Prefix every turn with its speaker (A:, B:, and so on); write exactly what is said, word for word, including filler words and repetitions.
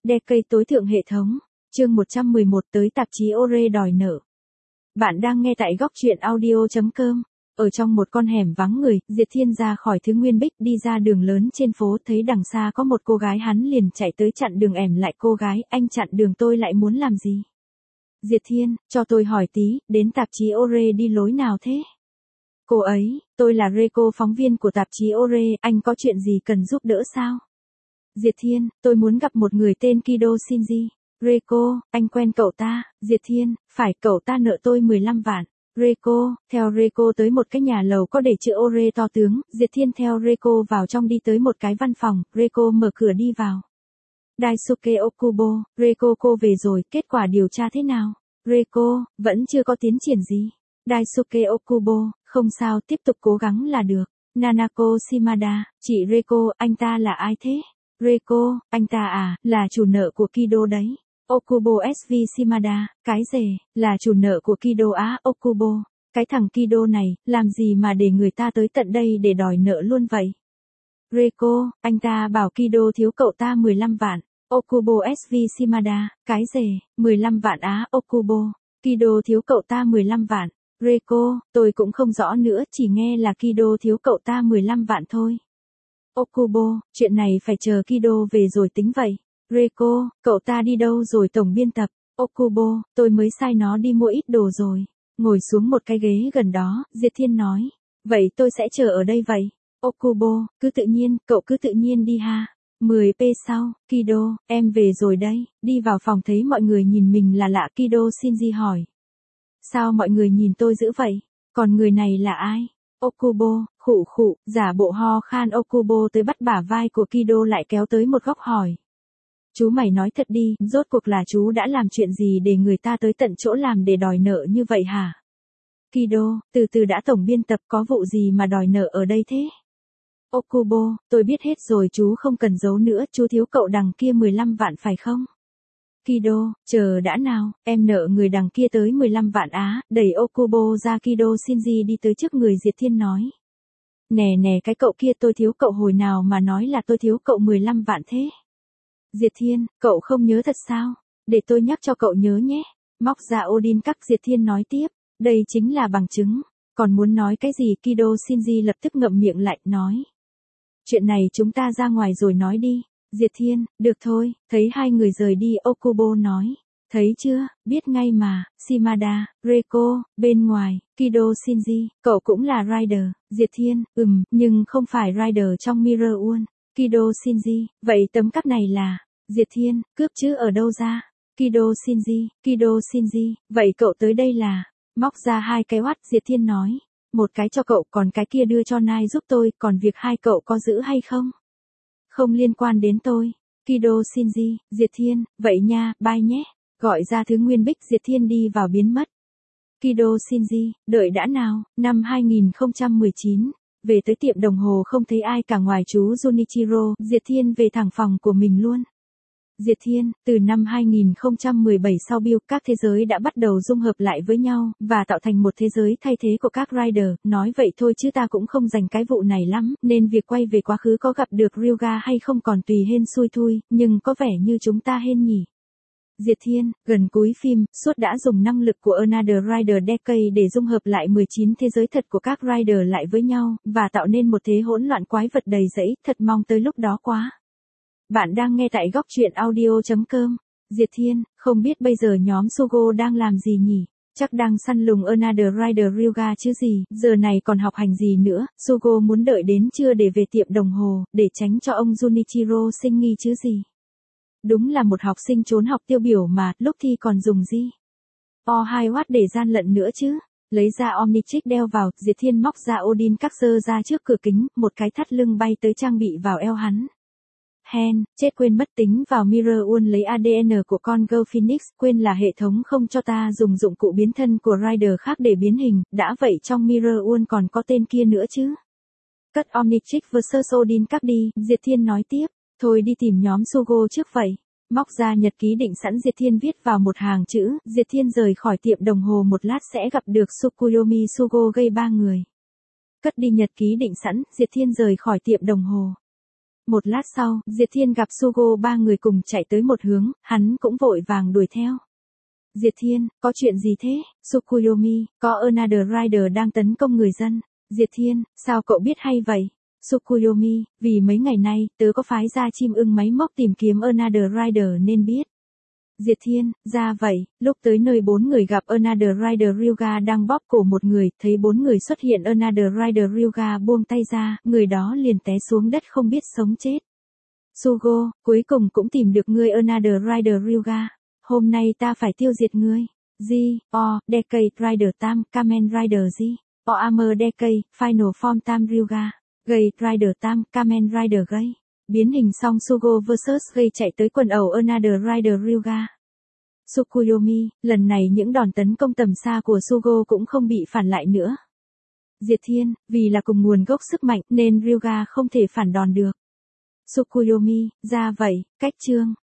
A: Decade tối thượng hệ thống, chương một trăm mười một tới tạp chí Ore đòi nợ. Bạn đang nghe tại góc truyện audio chấm com. Ở trong một con hẻm vắng người, Diệt Thiên ra khỏi Thứ Nguyên Bích đi ra đường lớn trên phố, thấy đằng xa có một cô gái, hắn liền chạy tới chặn đường. Ẻm lại cô gái, anh chặn đường tôi lại muốn làm gì? Diệt Thiên, cho tôi hỏi tí, đến tạp chí Ore đi lối nào thế? Cô ấy, tôi là Reiko, phóng viên của tạp chí Ore, anh có chuyện gì cần giúp đỡ sao? Diệt Thiên, tôi muốn gặp một người tên Kido Shinji. Reiko, anh quen cậu ta? Diệt Thiên, phải, cậu ta nợ tôi mười lăm vạn. Reiko, theo Reiko tới một cái nhà lầu có để chữ Ore to tướng. Diệt Thiên theo Reiko vào trong, đi tới một cái văn phòng. Reiko mở cửa đi vào. Daisuke Okubo, Reiko, cô về rồi, kết quả điều tra thế nào? Reiko, vẫn chưa có tiến triển gì. Daisuke Okubo, không sao, tiếp tục cố gắng là được. Nanako Shimada, chị Reiko, anh ta là ai thế? Reiko, anh ta à, là chủ nợ của Kido đấy. Okubo ét vê Shimada, cái rể, là chủ nợ của Kido á? Okubo, cái thằng Kido này, làm gì mà để người ta tới tận đây để đòi nợ luôn vậy? Reiko, anh ta bảo Kido thiếu cậu ta mười lăm vạn. Okubo ét vê Shimada, cái rể, mười lăm vạn á? Okubo, Kido thiếu cậu ta mười lăm vạn. Reiko, tôi cũng không rõ nữa, chỉ nghe là Kido thiếu cậu ta mười lăm vạn thôi. Okubo, chuyện này phải chờ Kido về rồi tính vậy. Reiko, cậu ta đi đâu rồi? Tổng biên tập. Okubo, tôi mới sai nó đi mua ít đồ rồi. Ngồi xuống một cái ghế gần đó, Diệt Thiên nói. Vậy tôi sẽ chờ ở đây vậy. Okubo, cứ tự nhiên, cậu cứ tự nhiên đi ha. mười phút sau, Kido, em về rồi đây. Đi vào phòng thấy mọi người nhìn mình là lạ. Kido Shinji hỏi. Sao mọi người nhìn tôi dữ vậy? Còn người này là ai? Okubo, khụ khụ, giả bộ ho khan. Okubo tới bắt bả vai của Kido lại kéo tới một góc hỏi. Chú mày nói thật đi, rốt cuộc là chú đã làm chuyện gì để người ta tới tận chỗ làm để đòi nợ như vậy hả? Kido, từ từ đã, tổng biên tập, có vụ gì mà đòi nợ ở đây thế? Okubo, tôi biết hết rồi, chú không cần giấu nữa, chú thiếu cậu đằng kia mười lăm vạn phải không? Kido, chờ đã nào, em nợ người đằng kia tới mười lăm vạn á? Đẩy Okubo ra, Kido Shinji đi tới trước người Diệt Thiên nói. Nè nè, cái cậu kia, tôi thiếu cậu hồi nào mà nói là tôi thiếu cậu mười lăm vạn thế? Diệt Thiên, cậu không nhớ thật sao? Để tôi nhắc cho cậu nhớ nhé. Móc ra Odin các, Diệt Thiên nói tiếp. Đây chính là bằng chứng. Còn muốn nói cái gì? Kido Shinji lập tức ngậm miệng lại, nói. Chuyện này chúng ta ra ngoài rồi nói đi. Diệt Thiên, được thôi, thấy hai người rời đi, Okubo nói. Thấy chưa, biết ngay mà. Shimada, Reiko, bên ngoài, Kido Shinji, cậu cũng là Rider. Diệt Thiên, ừm, nhưng không phải Rider trong Mirror World. Kido Shinji, vậy tấm cắt này là? Diệt Thiên, cướp chứ ở đâu ra? Kido Shinji, Kido Shinji, vậy cậu tới đây là? Móc ra hai cái oát, Diệt Thiên nói. Một cái cho cậu, còn cái kia đưa cho Nai giúp tôi, còn việc hai cậu có giữ hay không? Không liên quan đến tôi. Kido Shinji, Diệt Thiên, vậy nha, bye nhé. Gọi ra Thứ Nguyên Bích, Diệt Thiên đi vào biến mất. Kido Shinji, đợi đã nào, năm hai nghìn không trăm mười chín, về tới tiệm đồng hồ không thấy ai cả ngoài chú Junichiro, Diệt Thiên về thẳng phòng của mình luôn. Diệt Thiên, từ năm hai nghìn không trăm mười bảy sau Bill, các thế giới đã bắt đầu dung hợp lại với nhau, và tạo thành một thế giới thay thế của các Rider. Nói vậy thôi chứ ta cũng không dành cái vụ này lắm, nên việc quay về quá khứ có gặp được Ryuga hay không còn tùy hên xui thui, nhưng có vẻ như chúng ta hên nhỉ. Diệt Thiên, gần cuối phim, Suốt đã dùng năng lực của Another Rider Decade để dung hợp lại mười chín thế giới thật của các Rider lại với nhau, và tạo nên một thế hỗn loạn quái vật đầy rẫy, thật mong tới lúc đó quá. Bạn đang nghe tại góc truyện audio chấm com. Diệt Thiên, không biết bây giờ nhóm Sugo đang làm gì nhỉ? Chắc đang săn lùng Another Rider Ryuga chứ gì, giờ này còn học hành gì nữa, Sugo muốn đợi đến trưa để về tiệm đồng hồ, để tránh cho ông Junichiro sinh nghi chứ gì. Đúng là một học sinh trốn học tiêu biểu mà, lúc thi còn dùng gì? O hai watt để gian lận nữa chứ. Lấy ra Omnitrix đeo vào, Diệt Thiên móc ra Odin các sơ ra trước cửa kính, một cái thắt lưng bay tới trang bị vào eo hắn. Hen, chết quên mất tính vào Mirror World lấy a đê en của con Girl Phoenix, quên là hệ thống không cho ta dùng dụng cụ biến thân của Rider khác để biến hình, đã vậy trong Mirror World còn có tên kia nữa chứ. Cất Omnitrix versus Odin các đi, Diệt Thiên nói tiếp, thôi đi tìm nhóm Sugo trước vậy. Móc ra nhật ký định sẵn, Diệt Thiên viết vào một hàng chữ, Diệt Thiên rời khỏi tiệm đồng hồ một lát sẽ gặp được Tsukuyomi Sugo gây ba người. Cất đi nhật ký định sẵn, Diệt Thiên rời khỏi tiệm đồng hồ. Một lát sau, Diệt Thiên gặp Sugo ba người cùng chạy tới một hướng, hắn cũng vội vàng đuổi theo. Diệt Thiên, có chuyện gì thế? Tsukuyomi, có Another Rider đang tấn công người dân. Diệt Thiên, sao cậu biết hay vậy? Tsukuyomi, vì mấy ngày nay, tớ có phái ra chim ưng máy móc tìm kiếm Another Rider nên biết. Diệt Thiên, ra vậy, lúc tới nơi bốn người gặp Another Rider Ryuga đang bóp cổ một người, thấy bốn người xuất hiện Another Rider Ryuga buông tay ra, người đó liền té xuống đất không biết sống chết. Sugo, cuối cùng cũng tìm được ngươi Another Rider Ryuga. Hôm nay ta phải tiêu diệt ngươi. G, O, Decade Rider Tam, Kamen Rider G, O Armor Decade, Final Form Tam Ryuga, Gay Rider Tam, Kamen Rider Gay. Biến hình xong Sugo versus Gay chạy tới quần ẩu Another Rider Ryuga. Tsukuyomi, lần này những đòn tấn công tầm xa của Sugo cũng không bị phản lại nữa. Diệt Thiên, vì là cùng nguồn gốc sức mạnh nên Ryuga không thể phản đòn được. Tsukuyomi, ra vậy, cách chương.